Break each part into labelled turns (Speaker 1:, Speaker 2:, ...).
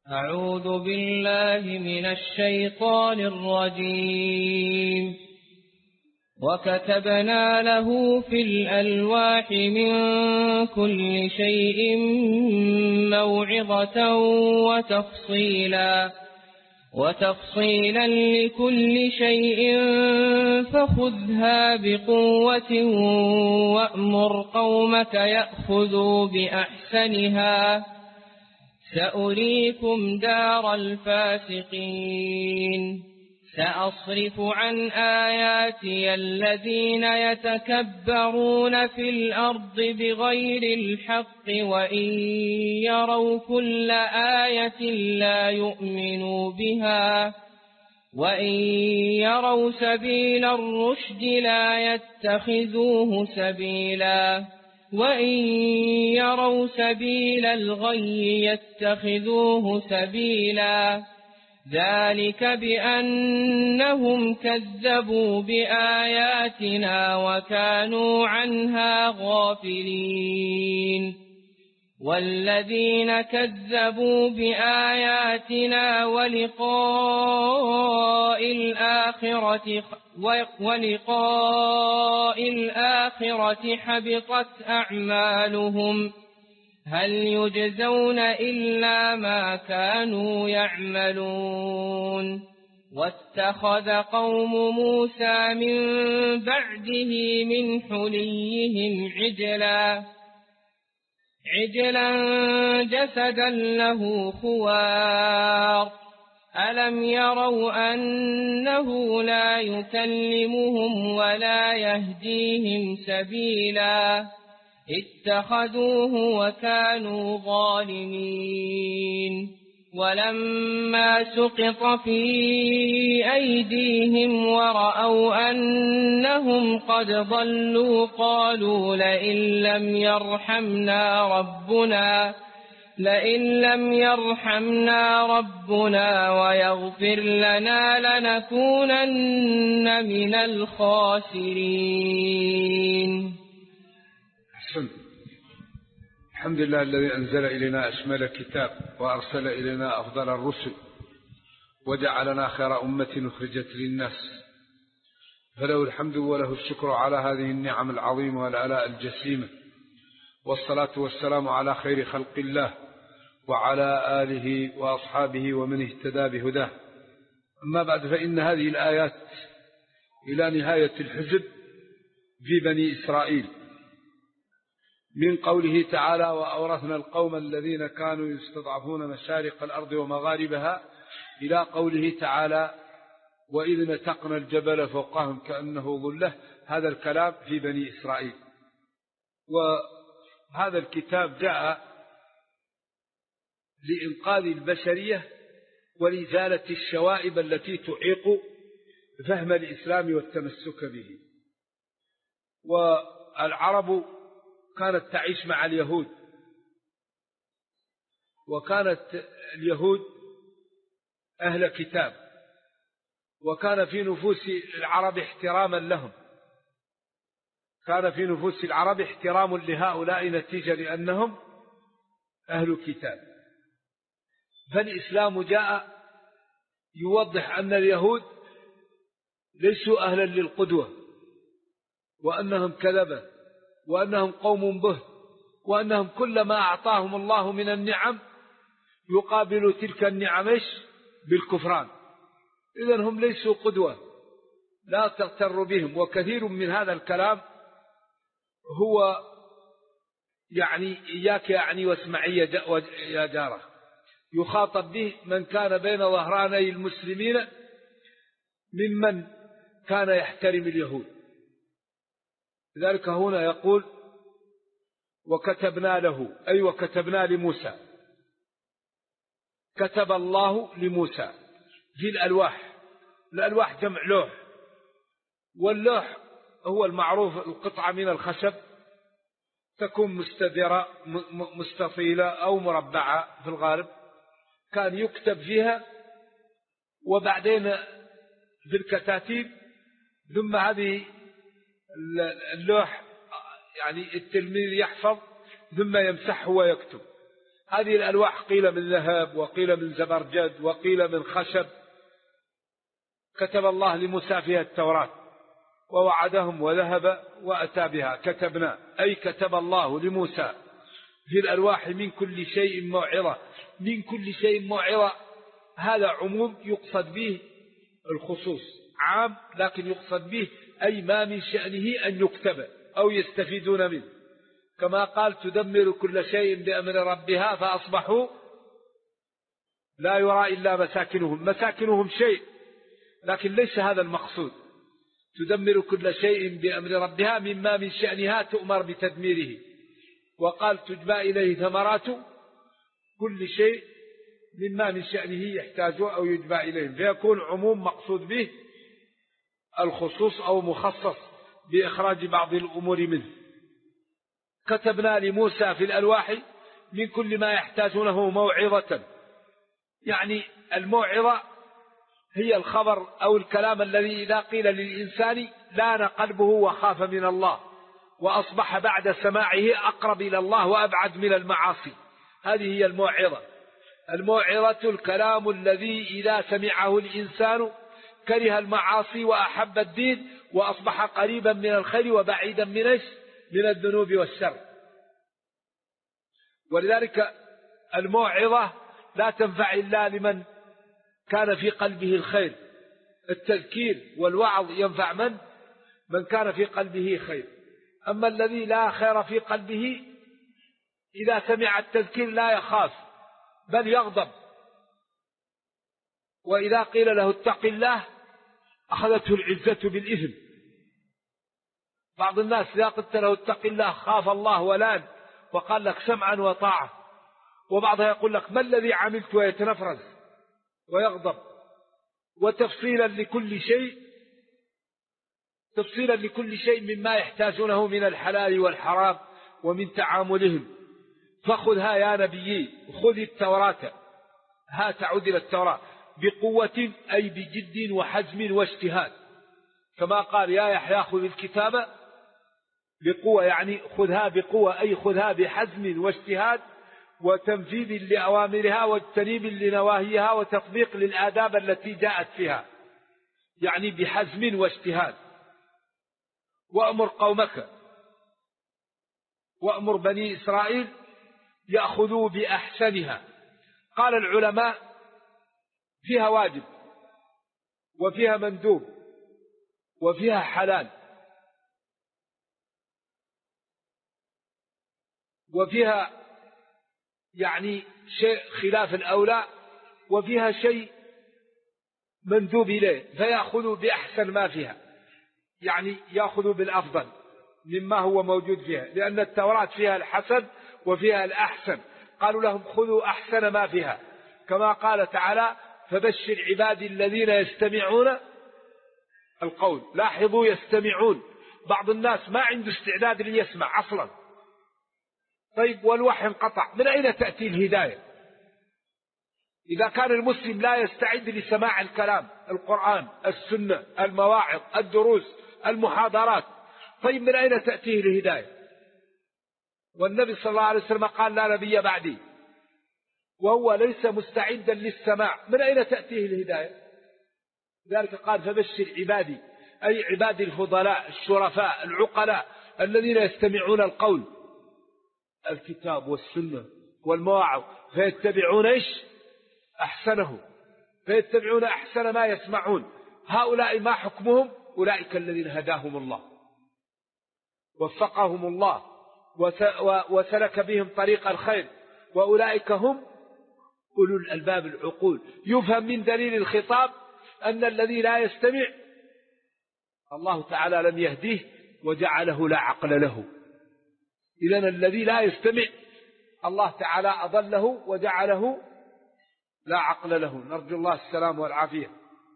Speaker 1: أعوذ بالله من الشيطان الرجيم. وكتبنا له في الألواح من كل شيء موعظة وتفصيلا لكل شيء فخذها بقوة وأمر قومك يأخذوا بأحسنها سأريكم دار الفاسقين. سأصرف عن آياتي الذين يتكبرون في الأرض بغير الحق وإن يروا كل آية لا يؤمنوا بها وإن يروا سبيل الرشد لا يتخذوه سبيلا وإن يروا سبيل الغي يتخذوه سبيلا ذلك بأنهم كذبوا بآياتنا وكانوا عنها غافلين. والذين كذبوا بآياتنا ولقاء الآخرة حبطت أعمالهم هل يجزون إلا ما كانوا يعملون. واتخذ قوم موسى من بعده من حليهم عجلا جسدا له خوار ألم يروا أنه لا يكلمهم ولا يهديهم سبيلا اتخذوه وكانوا ظالمين. ولما سقط في أيديهم ورأوا أنهم قد ضلوا قالوا لئن لم يرحمنا ربنا ويغفر لنا لنكونن من الخاسرين.
Speaker 2: الحمد لله الذي أنزل إلينا أشمل الكتاب وأرسل إلينا أفضل الرسل وجعلنا خير أمة أخرجت للناس، فله الحمد وله الشكر على هذه النعم العظيمة والآلاء الجسيمة، والصلاة والسلام على خير خلق الله وعلى آله وأصحابه ومن اهتدى بهداه. أما بعد، فإن هذه الآيات إلى نهاية الحزب في بني إسرائيل، من قوله تعالى وأورثنا القوم الذين كانوا يستضعفون مشارق الأرض ومغاربها، إلى قوله تعالى وإذ نتقنا الجبل فوقهم كأنه ظلة. هذا الكلام في بني إسرائيل. وهذا الكتاب جاء لإنقاذ البشرية ولإزالة الشوائب التي تعيق فهم الإسلام والتمسك به. والعرب كانت تعيش مع اليهود، وكانت اليهود أهل كتاب، وكان في نفوس العرب احتراما لهم، كان في نفوس العرب احترام لهؤلاء نتيجة لأنهم أهل كتاب. فالإسلام جاء يوضح أن اليهود ليسوا أهلا للقدوة، وأنهم كذبة، وأنهم قوم به، وأنهم كلما أعطاهم الله من النعم يقابل تلك النعم بالكفران. إذن هم ليسوا قدوة، لا تغتر بهم. وكثير من هذا الكلام هو إياك واسمعي يا جاره، يخاطب به من كان بين ظهراني المسلمين ممن كان يحترم اليهود. لذلك هنا يقول وكتبنا له، أي وكتبنا لموسى، كتب الله لموسى في الألواح. الألواح جمع لوح، واللوح هو المعروف القطعة من الخشب تكون مستديرة مستطيلة أو مربعة في الغالب، كان يكتب فيها، وبعدين في الكتاتيب، ثم هذه اللوح التلميذ يحفظ ثم يمسحه ويكتب. هذه الألواح قيل من ذهب وقيل من زبرجد وقيل من خشب، كتب الله لموسى فيها التوراة ووعدهم وذهب وأتى بها. كتبنا أي كتب الله لموسى في الألواح من كل شيء موعظة. من كل شيء موعظة هذا عموم يقصد به الخصوص، عام لكن يقصد به أي ما من شأنه أن يكتب أو يستفيدون منه، كما قال تدمر كل شيء بأمر ربها فأصبحوا لا يرى إلا مساكنهم. مساكنهم شيء لكن ليس هذا المقصود. تدمر كل شيء بأمر ربها مما من شأنها تؤمر بتدميره. وقال تجبى إليه ثمرات كل شيء مما من شأنه يحتاجه أو يجبى إليه، فيكون عموم مقصود به الخصوص أو مخصص بإخراج بعض الأمور منه. كتبنا لموسى في الألواح من كل ما يحتاجونه موعظة، يعني الموعظة هي الخبر أو الكلام الذي إذا قيل للإنسان لان قلبه وخاف من الله وأصبح بعد سماعه أقرب إلى الله وأبعد من المعاصي. هذه هي الموعظة. الموعظة الكلام الذي إذا سمعه الإنسان كره المعاصي وأحب الدين وأصبح قريبا من الخير وبعيدا من الذنوب والشر. ولذلك الموعظة لا تنفع إلا لمن كان في قلبه الخير. التذكير والوعظ ينفع من كان في قلبه خير. أما الذي لا خير في قلبه إذا سمع التذكير لا يخاف بل يغضب، وإذا قيل له اتق الله أخذته العزة بالإثم. بعض الناس إذا قلت له اتق الله خاف الله ولان وقال لك سمعا وطاعة، وبعضها يقول لك ما الذي عملت ويتنفرز ويغضب. وتفصيلا لكل شيء مما يحتاجونه من الحلال والحرام ومن تعاملهم. فخذها يا نبيي، خذ التوراة، ها تعود إلى التوراة بقوة أي بجد وحزم واجتهاد، كما قال يا يحيى خذ الكتاب بقوة، يعني خذها بقوة أي خذها بحزم واجتهاد وتنفيذ لأوامرها واجتناب لنواهيها وتطبيق للآداب التي جاءت فيها، يعني بحزم واجتهاد. وأمر قومك وأمر بني إسرائيل يأخذوا بأحسنها. قال العلماء فيها واجب وفيها مندوب وفيها حلال وفيها يعني شيء خلاف الأولى وفيها شيء مندوب إليه، فيأخذوا بأحسن ما فيها، يعني يأخذوا بالأفضل مما هو موجود فيها، لأن التوراة فيها الحسن وفيها الأحسن. قالوا لهم خذوا أحسن ما فيها، كما قال تعالى فبشر عبادي الذين يستمعون القول. لاحظوا يستمعون، بعض الناس ما عنده استعداد ليسمع أصلا. طيب والوحي انقطع، من أين تأتي الهداية إذا كان المسلم لا يستعد لسماع الكلام، القرآن، السنة، المواعظ، الدروس، المحاضرات؟ طيب من أين تأتيه الهداية؟ والنبي صلى الله عليه وسلم قال لا نبي بعدي، وهو ليس مستعدا للسماع، من أين تأتيه الهداية؟ ذلك قال فبشر عبادي، أي عبادي الفضلاء الشرفاء العقلاء الذين يستمعون القول، الكتاب والسنة والمواعظ، فيتبعون أحسنه، فيتبعون أحسن ما يسمعون. هؤلاء ما حكمهم؟ أولئك الذين هداهم الله وفقهم الله وسلك بهم طريق الخير، وأولئك هم أولو الألباب العقول. يفهم من دليل الخطاب أن الذي لا يستمع الله تعالى لم يهديه وجعله لا عقل له. إذن الذي لا يستمع الله تعالى أضله وجعله لا عقل له، نرجو الله السلام والعافية.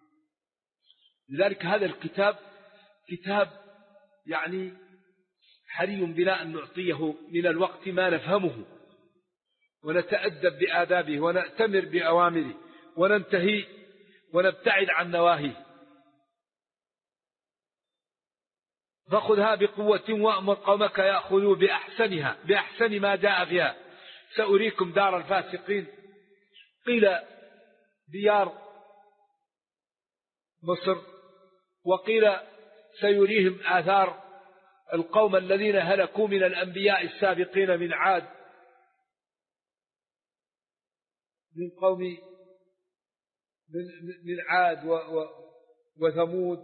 Speaker 2: لذلك هذا الكتاب كتاب يعني حري بنا أن نعطيه من الوقت ما نفهمه ونتأدب بآدابه ونأتمر بأوامره وننتهي ونبتعد عن نواهيه. فخذها بقوة وأمر قومك يأخذوا بأحسنها، بأحسن ما جاء فيها. سأريكم دار الفاسقين، قيل ديار مصر، وقيل سيريهم آثار القوم الذين هلكوا من الأنبياء السابقين من عاد، من قوم من عاد وثمود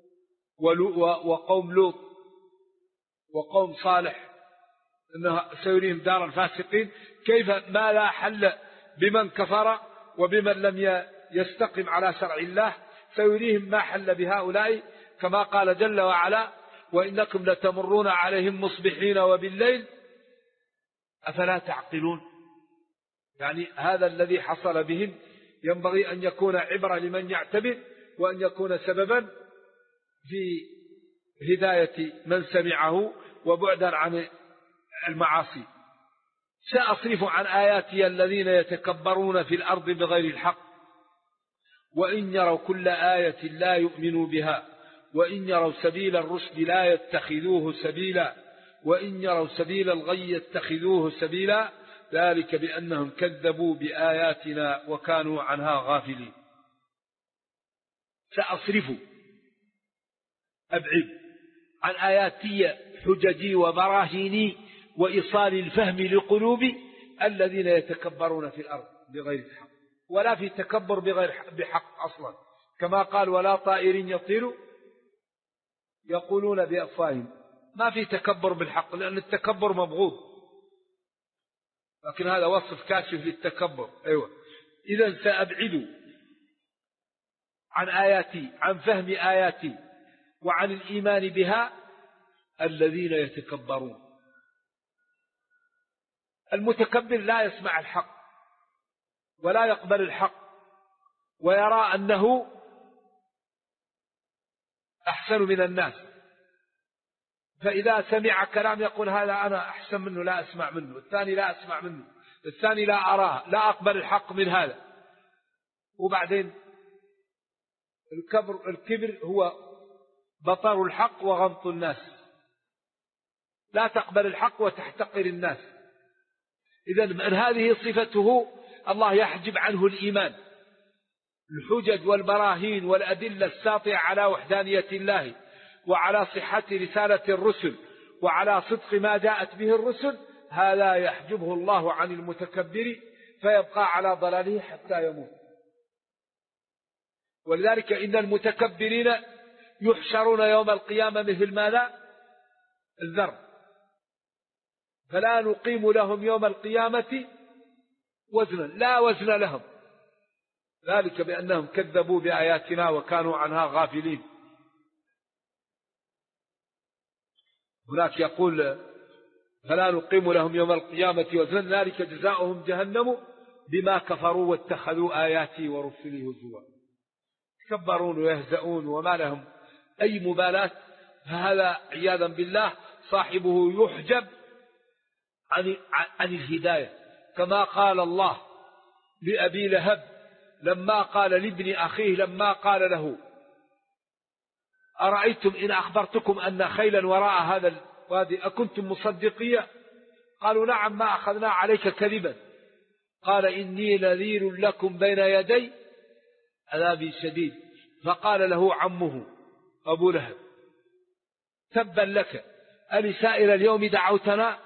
Speaker 2: وقوم لوط وقوم صالح، إنه سيريهم دار الفاسقين. كيف ما لا حل بمن كفر وبمن لم يستقم على شرع الله، سيريهم ما حل بهؤلاء، كما قال جل وعلا: وإنكم لتمرون عليهم مصبحين وبالليل أفلا تعقلون. يعني هذا الذي حصل بهم ينبغي أن يكون عبرة لمن يعتبر، وأن يكون سببا في هداية من سمعه وبعدا عن المعاصي. سأصرف عن آياتي الذين يتكبرون في الأرض بغير الحق وإن يروا كل آية لا يؤمنوا بها وإن يروا سبيل الرشد لا يتخذوه سبيلا وإن يروا سبيل الغي يتخذوه سبيلا ذلك بأنهم كذبوا بآياتنا وكانوا عنها غافلين. سأصرف أبعد عن آياتي حججي وبراهيني وإيصال الفهم لقلوب الذين يتكبرون في الأرض بغير الحق، ولا في تكبر بحق أصلا، كما قال: ولا طائر يطير يقولون بأفواههم. ما في تكبر بالحق، لأن التكبر مبغوض، لكن هذا وصف كاشف للتكبر. أيوة. إذن سأبعد عن آياتي، عن فهم آياتي وعن الإيمان بها الذين يتكبرون. المتكبر لا يسمع الحق ولا يقبل الحق ويرى أنه أحسن من الناس، فإذا سمع كلام يقول: هذا أنا أحسن منه، لا أسمع منه، الثاني لا أسمع منه، الثاني لا أراه، لا أقبل الحق من هذا. وبعدين الكبر هو بطر الحق وغمط الناس، لا تقبل الحق وتحتقر الناس. إذن من هذه صفته الله يحجب عنه الإيمان. الحجج والبراهين والأدلة الساطعة على وحدانية الله وعلى صحة رسالة الرسل وعلى صدق ما جاءت به الرسل، هذا يحجبه الله عن المتكبر فيبقى على ضلاله حتى يموت. ولذلك إن المتكبرين يحشرون يوم القيامة مثل ماذا؟ الذر، فلا نقيم لهم يوم القيامة وزنا، لا وزن لهم، ذلك بأنهم كذبوا بآياتنا وكانوا عنها غافلين. هناك يقول: فلا نقيم لهم يوم القيامة وزنا ذلك جزاؤهم جهنم بما كفروا واتخذوا آياتي ورسلي هزوا. يتكبرون ويهزؤون وما لهم أي مبالاة، فهذا عياذا بالله صاحبه يحجب عن الهداية، كما قال الله لأبي لهب لما قال لابن أخيه لما قال له: أرأيتم إن أخبرتكم أن خيلا وراء هذا الوادي أكنتم مصدقية؟ قالوا: نعم، ما أخذنا عليك كذبا. قال: إني نذير لكم بين يدي عذاب شديد. فقال له عمه أبو لهب: تبا لك، ألسائر اليوم دعوتنا؟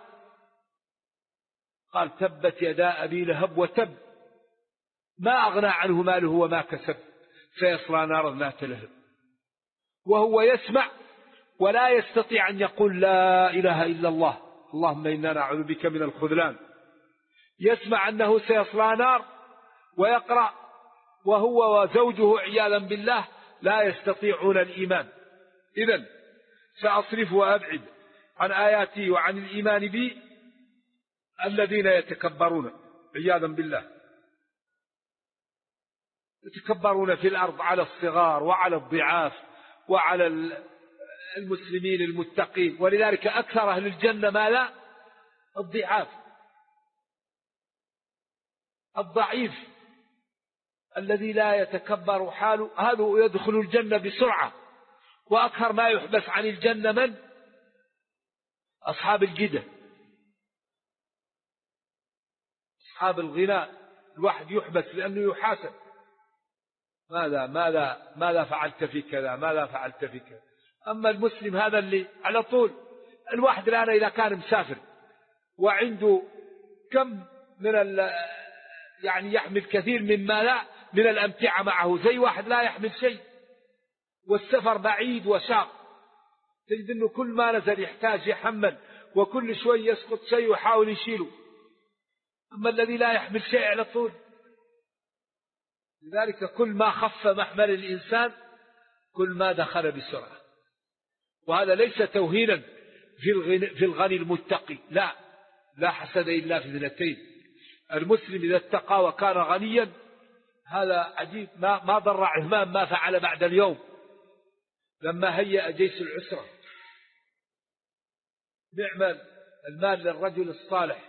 Speaker 2: قال: تبت يدا أبي لهب وتب، ما أغنى عنه ماله وما كسب، سيصلى نارا ذات لهب. وهو يسمع ولا يستطيع أن يقول لا إله إلا الله، اللهم إنا نعوذ بك من الخذلان. يسمع أنه سيصلى نار ويقرأ، وهو وزوجه عياذا بالله لا يستطيعون الإيمان. إذن سأصرف وأبعد عن آياتي وعن الإيمان بي الذين يتكبرون عياذا بالله، يتكبرون في الأرض على الصغار وعلى الضعاف وعلى المسلمين المتقين. ولذلك أكثر أهل الجنة ما لا الضعاف، الضعيف الذي لا يتكبر حاله، هذا يدخل الجنة بسرعة. وأكثر ما يحبس عن الجنة من؟ أصحاب الجدة. أصحاب الغنى الواحد يحبس لأنه يحاسب، ماذا فعلت في كذا، ماذا فعلت في كذا. أما المسلم هذا اللي على طول، الواحد الآن إذا كان مسافر وعنده كم يعني يحمل كثير من الأمتعة معه، زي واحد لا يحمل شيء والسفر بعيد وشاق، تجد أنه كل ما نزل يحتاج يحمل، وكل شوي يسقط شيء ويحاول يشيله. أما الذي لا يحمل شيء على طول، لذلك كل ما خف محمل الإنسان كل ما دخل بسرعة. وهذا ليس توهينا في الغني المتقي، لا حسد إلا في اثنتين. المسلم إذا اتقى وكان غنيا هذا عجيب، ما ضر عثمان ما فعل بعد اليوم لما هيأ جيش العسرة. نعم المال للرجل الصالح،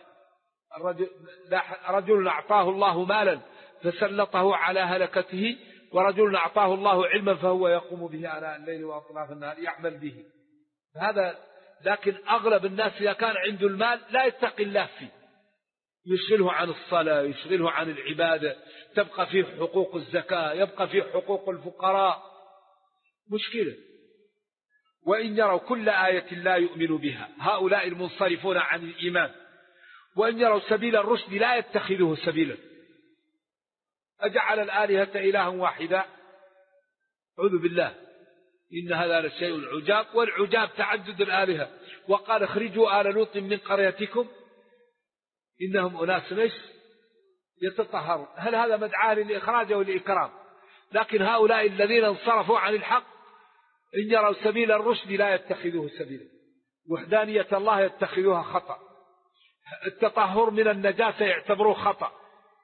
Speaker 2: رجل أعطاه الله مالا فسلطه على هلكته، ورجل أعطاه الله علما فهو يقوم به آناء الليل وأطراف النهار يعمل به. لكن أغلب الناس إذا كان عنده المال لا يتقي الله فيه، يشغله عن الصلاة، يشغله عن العبادة، تبقى فيه حقوق الزكاة، يبقى فيه حقوق الفقراء، مشكلة. وإن يروا كل آية لا يؤمنوا بها، هؤلاء المنصرفون عن الإيمان. وإن يروا سبيل الرشد لا يتخذوه سبيلا. أجعل الآلهة إلها واحدا، أعوذ بالله، إن هذا لشيء عجاب، والعجاب تعدد الآلهة. وقال اخرجوا آل لوط من قريتكم إنهم أناس يتطهرون. هل هذا مدعاة للإخراج أو الإكرام؟ لكن هؤلاء الذين انصرفوا عن الحق إن يروا سبيل الرشد لا يتخذوه سبيلا، وحدانية الله يتخذوها خطأ، التطهر من النجاسة يعتبروه خطأ.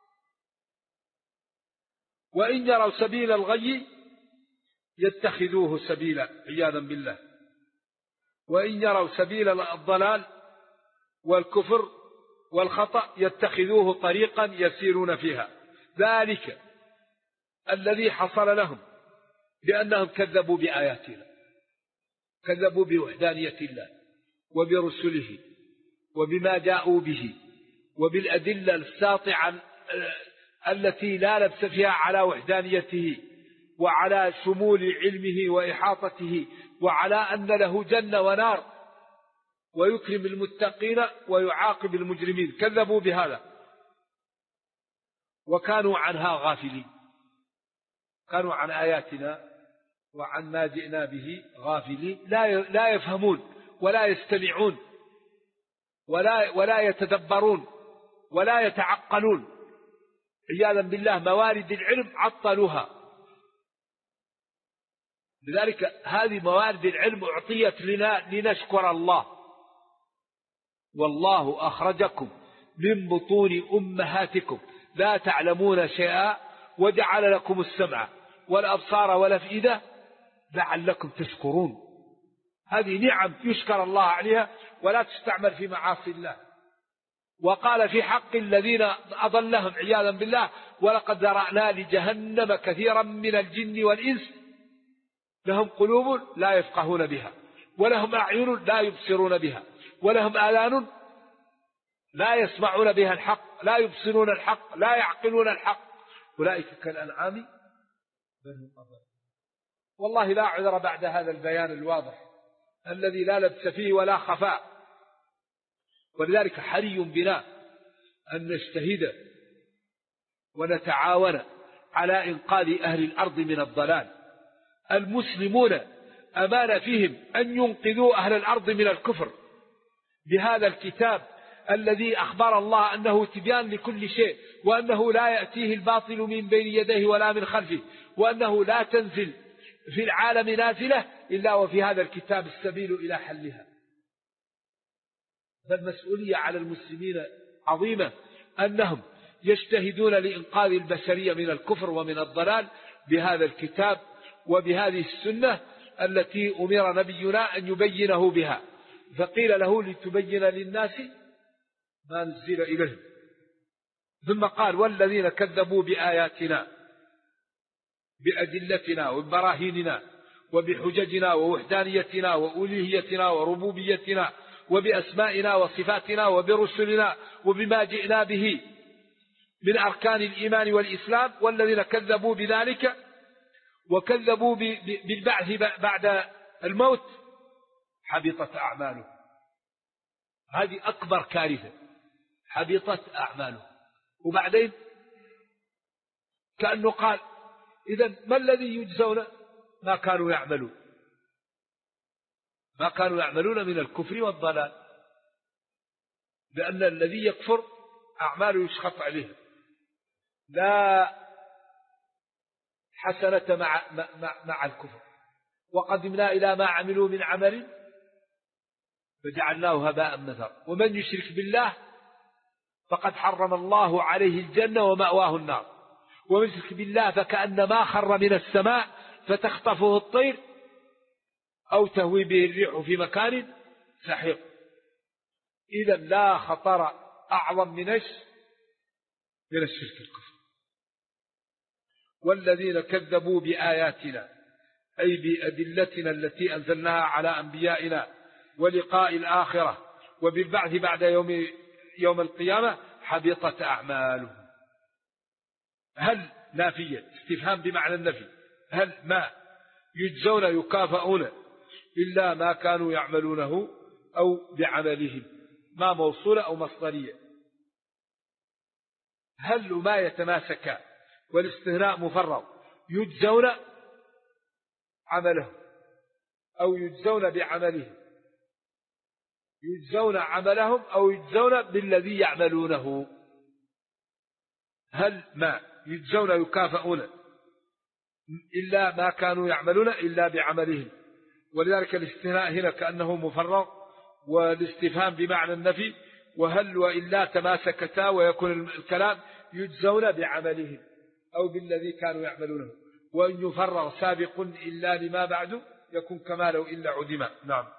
Speaker 2: وإن يروا سبيل الغي يتخذوه سبيلا عياذا بالله. وإن يروا سبيل الضلال والكفر والخطأ يتخذوه طريقا يسيرون فيها. ذلك الذي حصل لهم بأنهم كذبوا بآياتنا، كذبوا بوحدانية الله وبرسله وبما جاءوا به وبالأدلة الساطعة التي لا لبس فيها على وحدانيته وعلى شمول علمه وإحاطته، وعلى أن له جنة ونار ويكرم المتقين ويعاقب المجرمين. كذبوا بهذا وكانوا عنها غافلين، كانوا عن آياتنا وعن ما جئنا به غافلين، لا يفهمون ولا يستمعون ولا يتدبرون ولا يتعقلون. عياذا بالله موارد العلم عطلوها. لذلك هذه موارد العلم أعطيت لنا لنشكر الله. والله أخرجكم من بطون أمهاتكم لا تعلمون شيئا وجعل لكم السمع والأبصار والأفئدة لعلكم تشكرون. هذه نعم يشكر الله عليها ولا تستعمل في معاصي الله. وقال في حق الذين أضلهم عياذا بالله ولقد ذرأنا لجهنم كثيرا من الجن والإنس لهم قلوب لا يفقهون بها ولهم أعين لا يبصرون بها ولهم آذان لا يسمعون بها الحق لا يبصرون الحق لا يعقلون الحق أولئك كالأنعام بل هم أضل. والله لا عذر بعد هذا البيان الواضح الذي لا لبس فيه ولا خفاء. ولذلك حري بنا أن نجتهد ونتعاون على إنقاذ أهل الأرض من الضلال. المسلمون أمان فيهم أن ينقذوا أهل الأرض من الكفر بهذا الكتاب الذي أخبر الله أنه تبيان لكل شيء، وأنه لا يأتيه الباطل من بين يديه ولا من خلفه، وأنه لا تنزل في العالم نازلة إلا وفي هذا الكتاب السبيل إلى حلها. فالمسؤولية على المسلمين عظيمة أنهم يجتهدون لإنقاذ البشرية من الكفر ومن الضلال بهذا الكتاب وبهذه السنة التي أمر نبينا أن يبينه بها. فقيل له لتبين للناس ما نزل إليهم. ثم قال والذين كذبوا بآياتنا بأدلتنا وبراهيننا وبحججنا ووحدانيتنا وألوهيتنا وربوبيتنا وبأسمائنا وصفاتنا وبرسلنا وبما جئنا به من أركان الإيمان والإسلام، والذين كذبوا بذلك وكذبوا بالبعث بعد الموت حبطت أعماله. هذه أكبر كارثة، حبطت أعماله. وبعدين كأنه قال إذن ما الذي يجزون؟ ما كانوا يعملون، ما كانوا يعملون من الكفر والضلال، لأن الذي يكفر أعماله يسخط عليه، لا حسنة مع الكفر. وقدمنا إلى ما عملوا من عمل فجعلناه هباء منثورا. ومن يشرك بالله فقد حرم الله عليه الجنة ومأواه النار. ومن يشرك بالله فكأنما خر من السماء فتخطفه الطير أو تهوي به الريح في مكان سحيق. إذا لا خطر أعظم من الشرك الكفر. والذين كذبوا بآياتنا أي بأدلتنا التي أنزلناها على أنبيائنا ولقاء الآخرة وبالبعث بعد يوم القيامة حبطت أعمالهم. هل نافية، استفهام بمعنى النفي، هل ما يجزون يكافئون إلا ما كانوا يعملونه أو بعملهم، ما موصولة أو مصدرية. هل ما يتماسك والاستثناء مفرغ، يجزون عملهم أو يجزون بعملهم، يجزون عملهم أو يجزون بالذي يعملونه. هل ما يجزون يكافئون إلا ما كانوا يعملون إلا بعملهم. ولذلك الاستثناء هنا كأنه مفرغ، والاستفهام بمعنى النفي. وهل وإلا تماسكتا ويكون الكلام يجزون بعملهم أو بالذي كانوا يعملونه. وإن يفرغ سابق إلا لما بعد يكون كما لو إلا عدما. نعم.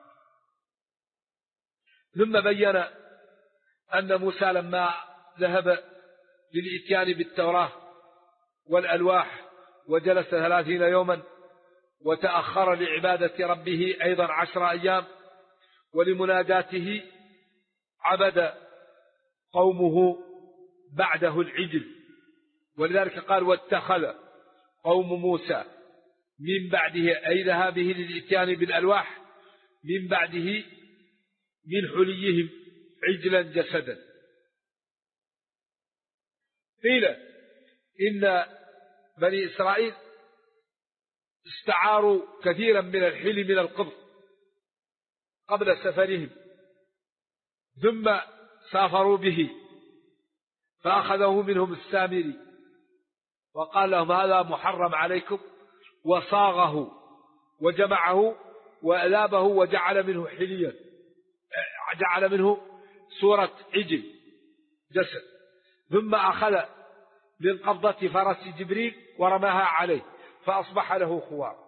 Speaker 2: ثم بين أن موسى لما ذهب للإتيان بالتوراة والألواح وجلس 30 يوما وتأخر لعبادة ربه أيضا 10 أيام ولمناجاته عبد قومه بعده العجل. ولذلك قال واتخذ قوم موسى من بعده أي ذهابه للإتيان بالألواح من بعده من حليهم عجلا جسدا. قيل إن بني إسرائيل استعاروا كثيرا من الحلي من القبط قبل سفرهم، ثم سافروا به فأخذه منهم السامري وقال لهم هذا محرم عليكم، وصاغه وجمعه وأذابه وجعل منه حليا، جعل منه صورة عجل جسد، ثم أخذ من قبضة فرس جبريل ورماها عليه فأصبح له خوار.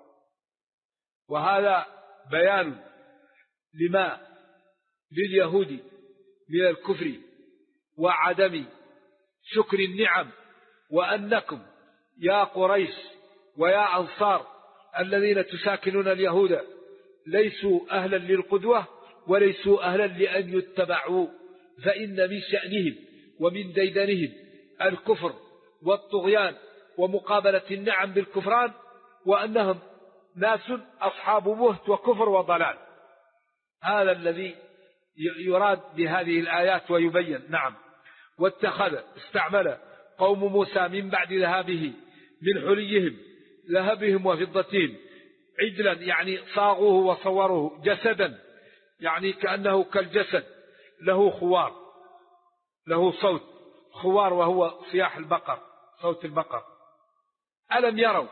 Speaker 2: وهذا بيان لما لليهود من الكفر وعدم شكر النعم، وأنكم يا قريش ويا أنصار الذين تساكنون اليهود ليسوا أهلا للقدوة وليسوا أهلا لأن يتبعوا، فإن من شأنهم ومن ديدنهم الكفر والطغيان ومقابلة النعم بالكفران، وأنهم ناس أصحاب مهت وكفر وضلال. هذا الذي يراد بهذه الآيات ويبين. نعم. واتخذ استعمل قوم موسى من بعد ذهابه من حليهم ذهبهم وفضتهم عجلا يعني صاغوه وصوروه، جسدا يعني كأنه كالجسد، له خوار، له صوت خوار وهو صياح البقر، صوت البقر. ألم يروا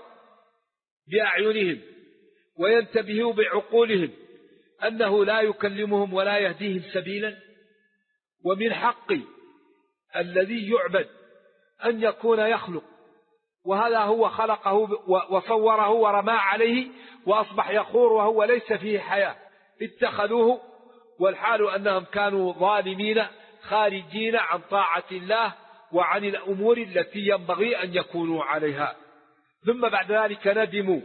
Speaker 2: بأعينهم وينتبهوا بعقولهم أنه لا يكلمهم ولا يهديهم سبيلا؟ ومن حق الذي يعبد أن يكون يخلق، وهذا هو خلقه وصوره ورمى عليه وأصبح يخور وهو ليس فيه حياة. اتخذوه والحال أنهم كانوا ظالمين خارجين عن طاعة الله وعن الأمور التي ينبغي أن يكونوا عليها. ثم بعد ذلك ندموا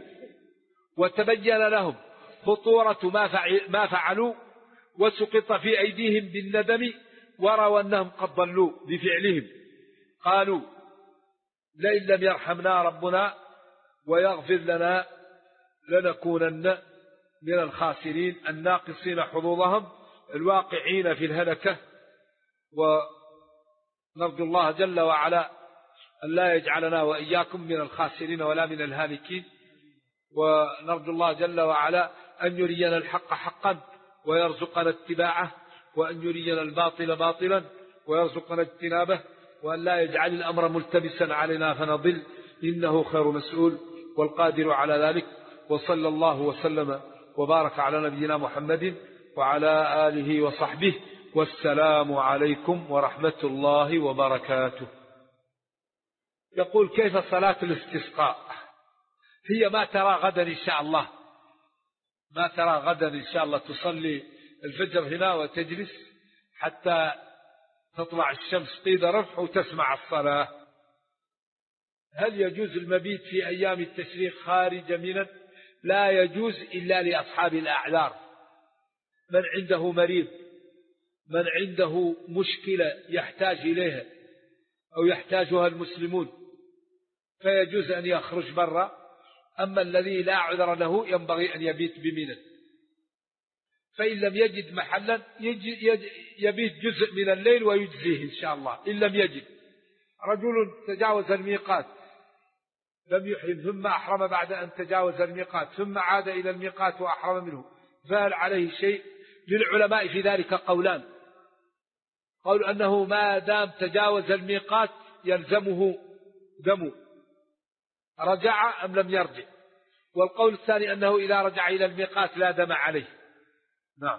Speaker 2: وتبين لهم خطورة ما فعلوا وسقط في أيديهم بالندم، وروا أنهم قد ضلوا بفعلهم، قالوا لئن لم يرحمنا ربنا ويغفر لنا لنكونن من الخاسرين الناقصين حظوظهم الواقعين في الهلكة. ونرجو الله جل وعلا أن لا يجعلنا وإياكم من الخاسرين ولا من الهالكين. ونرجو الله جل وعلا أن يرينا الحق حقا ويرزقنا اتباعه، وأن يرينا الباطل باطلا ويرزقنا اجتنابه، وأن لا يجعل الأمر ملتبسا علينا فنضل، إنه خير مسؤول والقادر على ذلك. وصلى الله وسلم وبارك على نبينا محمد وعلى آله وصحبه، والسلام عليكم ورحمة الله وبركاته. يقول: كيف صلاة الاستسقاء؟ هي ما ترى غدا إن شاء الله، ما ترى غدا إن شاء الله، تصلي الفجر هنا وتجلس حتى تطلع الشمس قيد رفع وتسمع الصلاة. هل يجوز المبيت في أيام التشريق خارج منى؟ لا يجوز إلا لأصحاب الأعذار، من عنده مريض، من عنده مشكلة يحتاج إليها أو يحتاجها المسلمون فيجوز أن يخرج برا. أما الذي لا عذر له ينبغي أن يبيت بمنى، فإن لم يجد محلا يبيت جزء من الليل ويجزيه إن شاء الله. إن لم يجد، رجل تجاوز الميقات لم يحرم ثم أحرم بعد أن تجاوز الميقات ثم عاد إلى الميقات وأحرم منه، فهل عليه شيء؟ للعلماء في ذلك قولان: قول أنه ما دام تجاوز الميقات يلزمه دم، رجع أم لم يرجع. والقول الثاني أنه إذا رجع إلى الميقات لا دم عليه. نعم.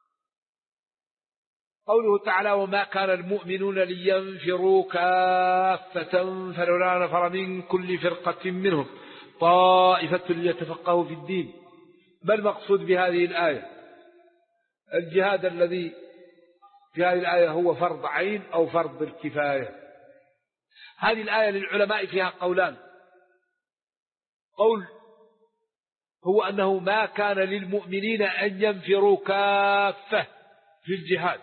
Speaker 2: قوله تعالى: وما كان المؤمنون لينفروا كافة فلولا نفر من كل فرقة منهم طائفة ليتفقهوا في الدين. ما المقصود بهذه الآية؟ الجهاد الذي في هذه الآية هو فرض عين أو فرض الكفاية. هذه الآية للعلماء فيها قولان: قول هو أنه ما كان للمؤمنين أن ينفروا كافة في الجهاد،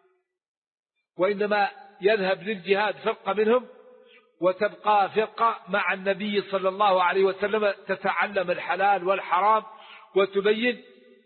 Speaker 2: وإنما يذهب للجهاد فرقة منهم وتبقى فرقة مع النبي صلى الله عليه وسلم تتعلم الحلال والحرام وتبين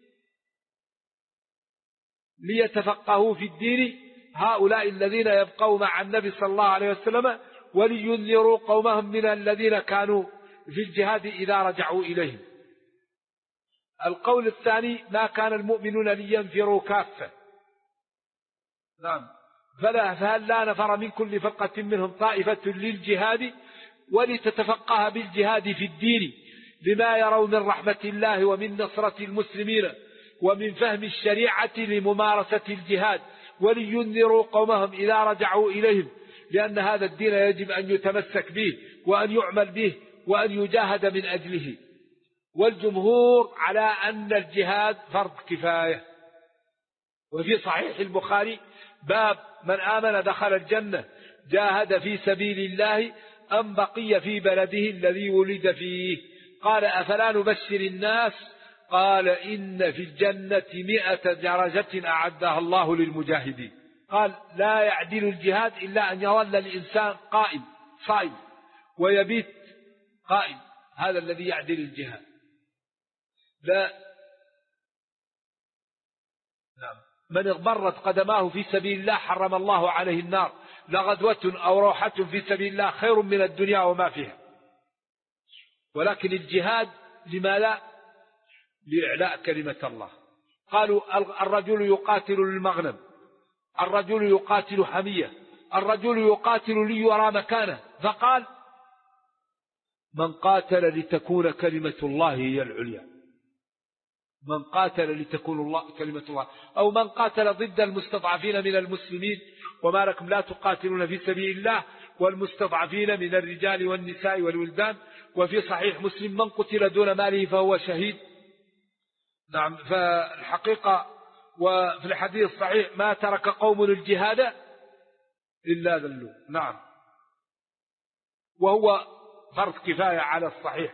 Speaker 2: ليتفقهوا في الدين. هؤلاء الذين يبقوا مع النبي صلى الله عليه وسلم ولينذروا قومهم من الذين كانوا في الجهاد إذا رجعوا إليهم. القول الثاني: ما كان المؤمنون لينفروا كافة. نعم. فهل لا نفر من كل فرقة منهم طائفة للجهاد ولتتفقه بالجهاد في الدين لما يروا من رحمة الله ومن نصرة المسلمين ومن فهم الشريعة لممارسة الجهاد، ولينذروا قومهم إذا رجعوا إليهم، لأن هذا الدين يجب أن يتمسك به وأن يعمل به وأن يجاهد من أجله. والجمهور على أن الجهاد فرض كفاية. وفي صحيح البخاري باب من آمن دخل الجنة جاهد في سبيل الله أم بقي في بلده الذي ولد فيه. قال: أفلا نبشر الناس؟ قال: إن في الجنة 100 درجة أعدها الله للمجاهدين. قال: لا يعدل الجهاد إلا أن يظل الإنسان قائم صائم ويبيت قائم، هذا الذي يعدل الجهاد. لا. نعم. من اغبرت قدماه في سبيل الله حرم الله عليه النار، لغدوة أو روحة في سبيل الله خير من الدنيا وما فيها. ولكن الجهاد لما لا؟ لإعلاء كلمة الله. قالوا: الرجل يقاتل للمغنم، الرجل يقاتل حمية، الرجل يقاتل ليرى مكانه، فقال: من قاتل لتكون كلمة الله هي العليا. من قاتل لتكون كلمة الله، أو من قاتل ضد المستضعفين من المسلمين وما لكم لا تقاتلون في سبيل الله والمستضعفين من الرجال والنساء والولدان. وفي صحيح مسلم: من قتل دون ماله فهو شهيد. نعم. فالحقيقة وفي الحديث الصحيح: ما ترك قوم الجهاد إلا ذلوا. نعم. وهو فرض كفاية على الصحيح.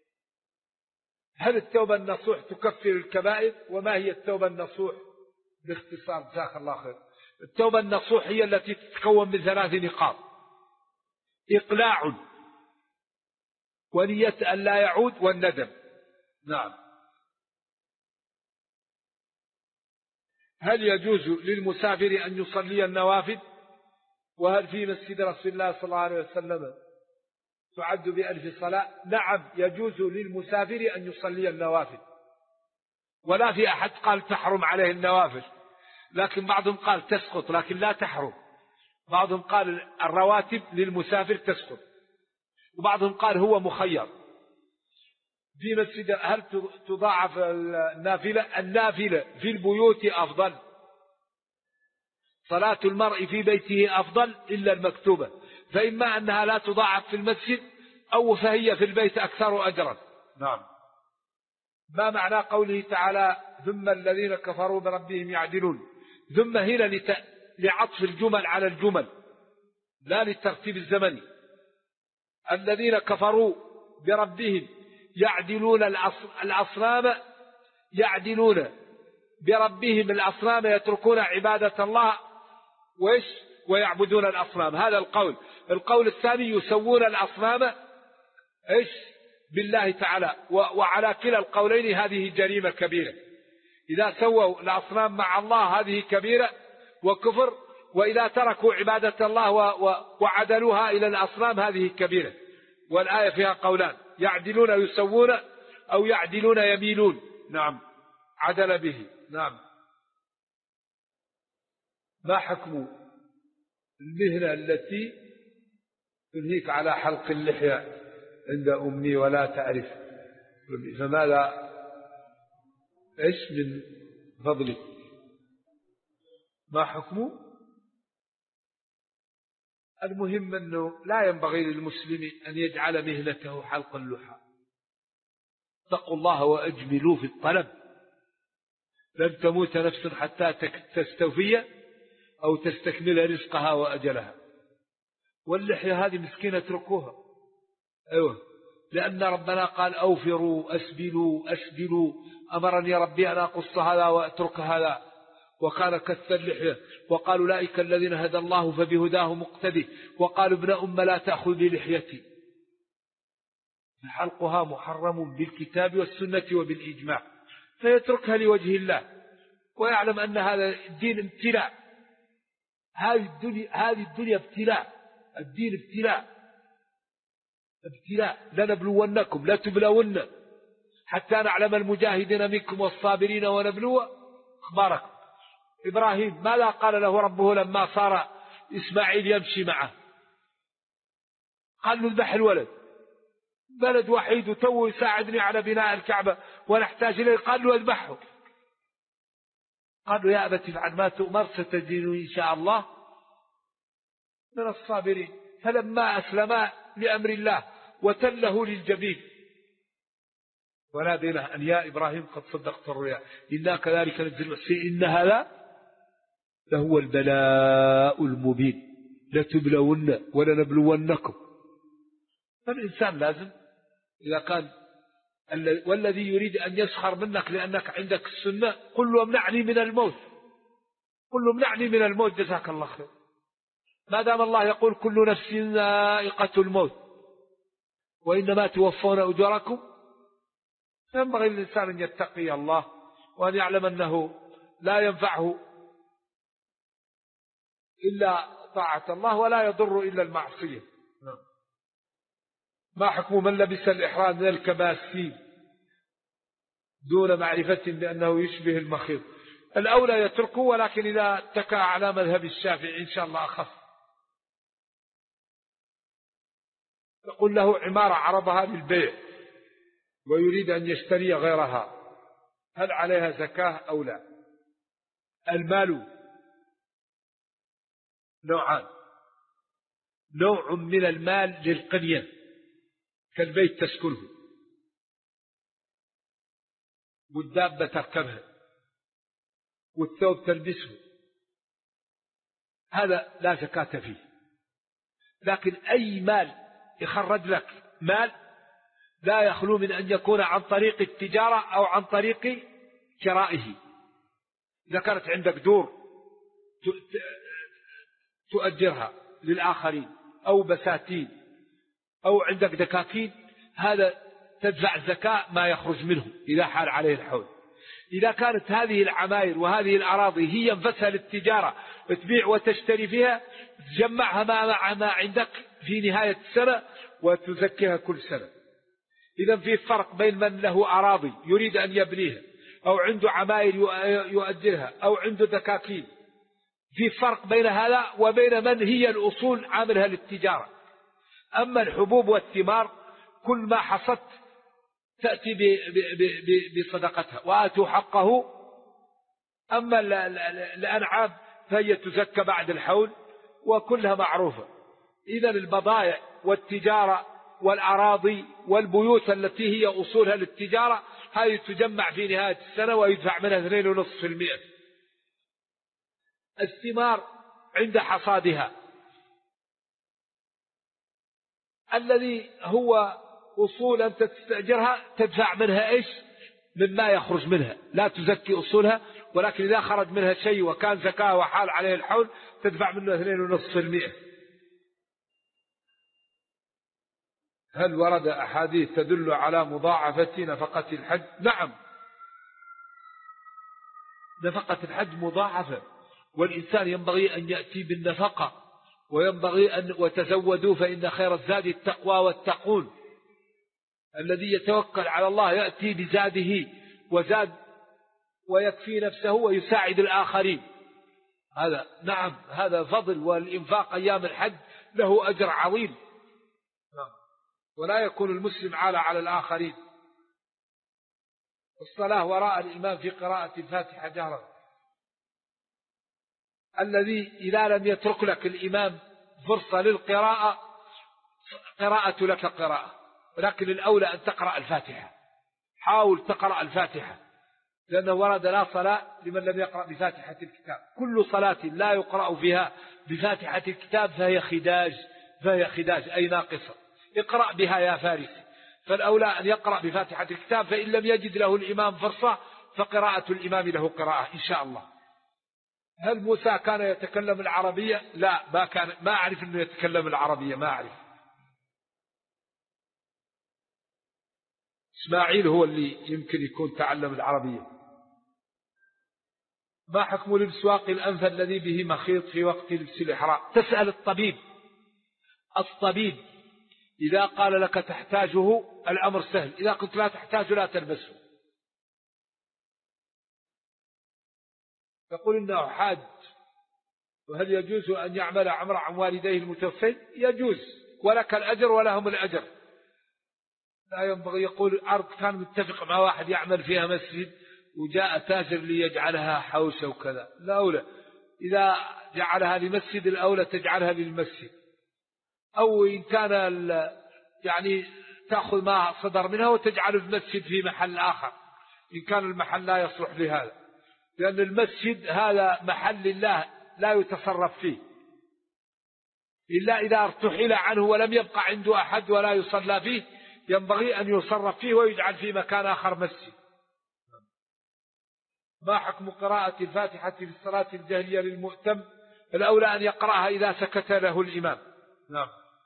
Speaker 2: هل التوبة النصوح تكفر الكبائر؟ وما هي التوبة النصوح باختصار؟ جزاك الله خير. التوبة النصوح هي التي تتكون من 3 نقاط: إقلاع، ونية أن لا يعود، والندم. نعم. هل يجوز للمسافر أن يصلي النوافل؟ وهل في مسجد رسول الله صلى الله عليه وسلم تعد ب1000 صلاة؟ نعم، يجوز للمسافر أن يصلي النوافل، ولا في أحد قال تحرم عليه النوافل، لكن بعضهم قال تسقط لكن لا تحرم. بعضهم قال الرواتب للمسافر تسقط، وبعضهم قال هو مخير في مسجد. هل تضاعف النافلة؟ النافلة في البيوت أفضل، صلاة المرء في بيته أفضل إلا المكتوبة، فإما أنها لا تضاعف في المسجد أو فهي في البيت أكثر أجرا. نعم. ما معنى قوله تعالى ثم الذين كفروا بربهم يعدلون؟ ثم هنا لعطف الجمل على الجمل لا للترتيب الزمني. الذين كفروا بربهم يعدلون الأصنام، يعدلون بربهم الأصنام، يتركون عبادة الله ويعبدون الأصنام. هذا القول. القول الثاني يسوون الأصنام بالله تعالى، وعلى كلا القولين هذه جريمة كبيرة. إذا سووا الأصنام مع الله هذه كبيرة وكفر، وإذا تركوا عبادة الله وعدلوها إلى الأصنام هذه كبيرة. والآية فيها قولان: يعدلون يسوون، أو يعدلون يميلون. نعم، عدل به. نعم. ما حكم المهنة التي تنهيك على حلق اللحية عند أمي ولا تعرف؟ فماذا من فضلك ما حكمه؟ المهم أنه لا ينبغي للمسلم أن يجعل مهنته حلق اللحى. اتقوا الله وأجملوا في الطلب، لن تموت نفس حتى تستوفي أو تستكمل رزقها وأجلها. واللحية هذه مسكينة اتركوها. أيوة، لأن ربنا قال أوفروا أسبلوا أسبلوا، أمرني ربي أن أقص هذا وأترك هذا، وكان كث اللحية. وقالوا أولئك الذين هدى الله فبهداه مقتدي، وقالوا ابن أم لا تأخذ بلحيتي. حلقها محرم بالكتاب والسنة وبالإجماع، فيتركها لوجه الله ويعلم أن هذا الدين ابتلاء. هذه الدنيا ابتلاء، الدين ابتلاء. لنبلونكم لا تبلون حتى نعلم المجاهدين منكم والصابرين ونبلو أخباركم. إبراهيم ماذا قال له ربه لما صار إسماعيل يمشي معه؟ قال له اذبح الولد، بلد وحيد وتو يساعدني على بناء الكعبة ونحتاج إليه. قال له اذبحه. قال له يا أبت افعل ما تؤمر ستجدني إن شاء الله من الصابرين. فلما أسلما لأمر الله وتله للجبين وناديناه أن يا إبراهيم قد صدقت الرؤيا إنا كذلك نجزي المحسنين إن هذا لهو البلاء المبين لتبلون ولنبلونكم. فالإنسان لازم إذا كان والذي يريد أن يسخر منك لأنك عندك السنة قل له امنعني من الموت، قل له امنعني من الموت جزاك الله خير. ما دام الله يقول كل نفس ذائقة الموت وإنما توفون أجوركم، فينبغي للإنسان أن يتقي الله وأن يعلم أنه لا ينفعه إلا طاعة الله ولا يضر إلا المعصية. ما حكم من لبس الإحرام من الكباسين دون معرفة بأنه يشبه المخيط؟ الأولى يتركه، ولكن إذا اتكى على مذهب الشافعي إن شاء الله أخف. يقول له عمارة عرضها للبيع ويريد أن يشتري غيرها، هل عليها زكاة أو لا؟ المال نوعان: نوع من المال للقنية كالبيت تسكنه والدابة تركبها والثوب تلبسه، هذا لا زكاة فيه. لكن أي مال يخرج لك مال لا يخلو من أن يكون عن طريق التجارة أو عن طريق شرائه. إذا كانت عندك دور تؤجرها للآخرين أو بساتين أو عندك دكاكين، هذا تدفع الزكاة ما يخرج منه إذا حال عليه الحول. إذا كانت هذه العماير وهذه الأراضي هي انفسها للتجارة تبيع وتشتري فيها، تجمعها مع ما عندك في نهاية السنة وتزكيها كل سنة. إذا في فرق بين من له أراضي يريد أن يبنيها، أو عنده عماير يؤجرها، أو عنده دكاكين. في فرق بين هذا وبين من هي الأصول عاملها للتجارة. أما الحبوب والثمار كل ما حصدت تأتي بصدقتها وآتوا حقه. أما الأنعام فهي تزكى بعد الحول وكلها معروفة. إذن البضائع والتجارة والأراضي والبيوت التي هي أصولها للتجارة هذه تجمع في نهاية السنة ويدفع منها 2.5%. الثمار عند حصادها الذي هو أصول أنت تستأجرها تدفع منها إيش؟ مما يخرج منها، لا تزكي أصولها، ولكن إذا خرج منها شيء وكان زكاة وحال عليه الحول تدفع منه 2.5%. هل ورد أحاديث تدل على مضاعفة نفقة الحج؟ نعم، نفقة الحج مضاعفة، والإنسان ينبغي أن يأتي بالنفقة، وينبغي أن وتزودوا فإن خير الزاد التقوى والتقون. الذي يتوكل على الله يأتي بزاده وزاد ويكفي نفسه ويساعد الآخرين. هذا نعم، هذا فضل، والإنفاق أيام الحج له أجر عظيم. ولا يكون المسلم عالة على الآخرين. الصلاة وراء الإمام في قراءة الفاتحة جهرا. الذي إذا لم يترك لك الإمام فرصة للقراءة قراءة لك قراءة، ولكن الأولى أن تقرأ الفاتحة. حاول تقرأ الفاتحة، لأنه ورد لا صلاة لمن لم يقرأ بفاتحة الكتاب. كل صلاة لا يقرأ فيها بفاتحة الكتاب فهي خداج أي ناقصة. اقرأ بها يا فارس. فالأولى أن يقرأ بفاتحة الكتاب، فإن لم يجد له الإمام فرصة فقراءة الإمام له قراءة إن شاء الله. هل موسى كان يتكلم العربية؟ لا، ما أعرف أنه يتكلم العربية، ما أعرف. إسماعيل هو اللي يمكن يكون تعلم العربية. ما حكم لبسواق الأنف الذي به مخيط في وقت لبس الإحرام؟ تسأل الطبيب. الطبيب إذا قال لك تحتاجه الأمر سهل، إذا قلت لا تحتاج لا تلبسه. يقول إنه حاج، وهل يجوز أن يعمل عمرة عن والديه المتوفين؟ يجوز، ولك الأجر ولهم الأجر. لا ينبغي. يقول أرض كان متفق مع واحد يعمل فيها مسجد وجاء تاجر ليجعلها حوشة وكذا، لا أولى. إذا جعلها لمسجد الأولى تجعلها للمسجد، أو إن كان يعني تأخذ ما صدر منها وتجعل المسجد في محل آخر إن كان المحل لا يصلح لهذا، لأن المسجد هذا محل الله لا يتصرف فيه إلا إذا ارتحل عنه ولم يبقى عنده أحد ولا يصلى فيه، ينبغي أن يصرف فيه ويجعل في مكان آخر مسجد. ما حكم قراءة الفاتحة في الصلاة الجهرية للمؤتم؟ الأولى أن يقرأها إذا سكت له الإمام. نعم.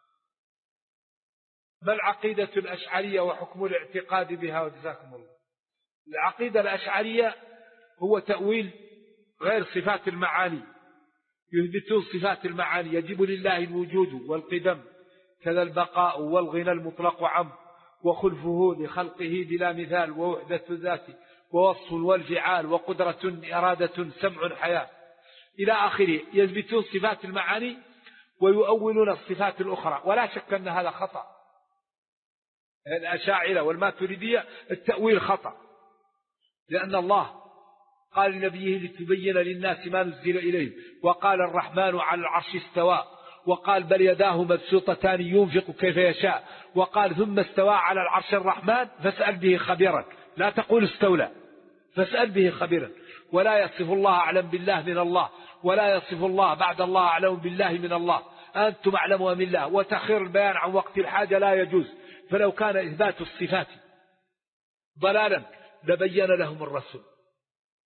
Speaker 2: ما العقيدة الأشعرية وحكم الاعتقاد بها؟ وجزاكم الله. العقيدة الأشعرية هو تأويل غير صفات المعاني، يثبتون صفات المعاني. يجب لله الوجود والقدم، كذا البقاء والغنى المطلق عم، وخلفه لخلقه بلا مثال، ووحدة ذاته، ووصف والفعال، وقدرة إرادة سمع حياة إلى آخره. يثبتون صفات المعاني ويؤولون الصفات الأخرى، ولا شك أن هذا خطأ. الأشاعرة والماتريدية التأويل خطأ، لأن الله قال لنبيه لتبين للناس ما نزل إليهم، وقال الرحمن على العرش استوى، وقال بل يداه مبسوطتان ينفق كيف يشاء، وقال ثم استوى على العرش الرحمن فاسأل به خبيرا، لا تقول استولى، فاسأل به خبيرا. ولا يصف الله أعلم بالله من الله، ولا يصف الله بعد الله أعلم بالله من الله، أنتم أعلموا من الله. وتأخير البيان عن وقت الحاجة لا يجوز، فلو كان إثبات الصفات ضلالا لبين لهم الرسول.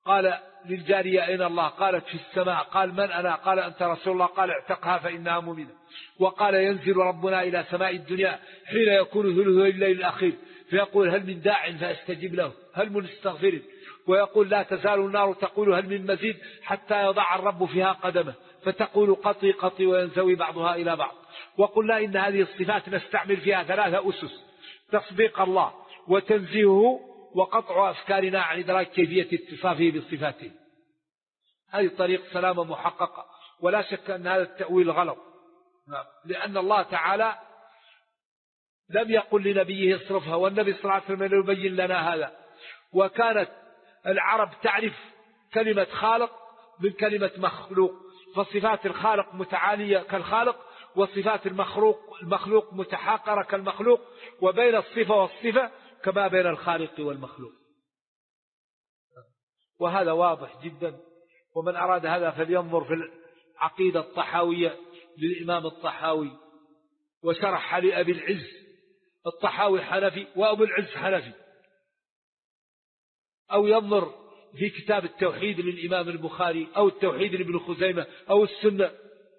Speaker 2: قال للجارية أين الله؟ قالت في السماء. قال من أنا؟ قال أنت رسول الله. قال اعتقها فإنها مؤمنة. وقال ينزل ربنا إلى سماء الدنيا حين يكون ثلث الليل الأخير فيقول هل من داع فأستجب له، هل من استغفر، ويقول لا تزال النار تقول هل من مزيد حتى يضع الرب فيها قدمه فتقول قطي قطي وينزوي بعضها إلى بعض. وقلنا إن هذه الصفات نستعمل فيها 3 أسس: تصديق الله وتنزيهه وقطع أفكارنا عن إدراك كيفية اتصافه بصفاته. هذه طريق سلامة محققة، ولا شك أن هذا التأويل غلط، لأن الله تعالى لم يقل لنبيه اصرفها، والنبي صلى الله عليه وسلم يبين لنا هذا. وكانت العرب تعرف كلمة خالق من كلمة مخلوق، فصفات الخالق متعالية كالخالق، وصفات المخلوق متحاقرة كالمخلوق، وبين الصفة والصفة كما بين الخالق والمخلوق. وهذا واضح جدا، ومن أراد هذا فلينظر في العقيدة الطحاوية للإمام الطحاوي، وشرح لأبي العز. الطحاوي حنفي وأبو العز حنفي. أو ينظر في كتاب التوحيد للإمام البخاري، أو التوحيد لابن خزيمة، أو السنة،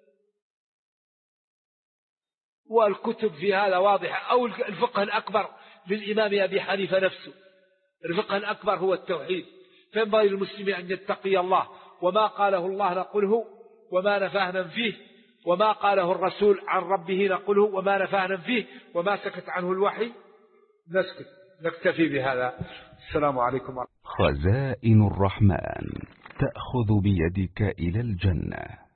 Speaker 2: والكتب في هذا واضحة. أو الفقه الأكبر للإمام أبي حنيفة نفسه. الفقه الأكبر هو التوحيد، فينبغي للمسلم أن يتقي الله، وما قاله الله نقوله وما نفاه ننفيه، وما قاله الرسول عن ربه نقوله وما نفاه ننفيه، وما سكت عنه الوحي نسكت. نكتفي بهذا. السلام عليكم.
Speaker 3: خزائن الرحمن تأخذ بيدك إلى الجنة.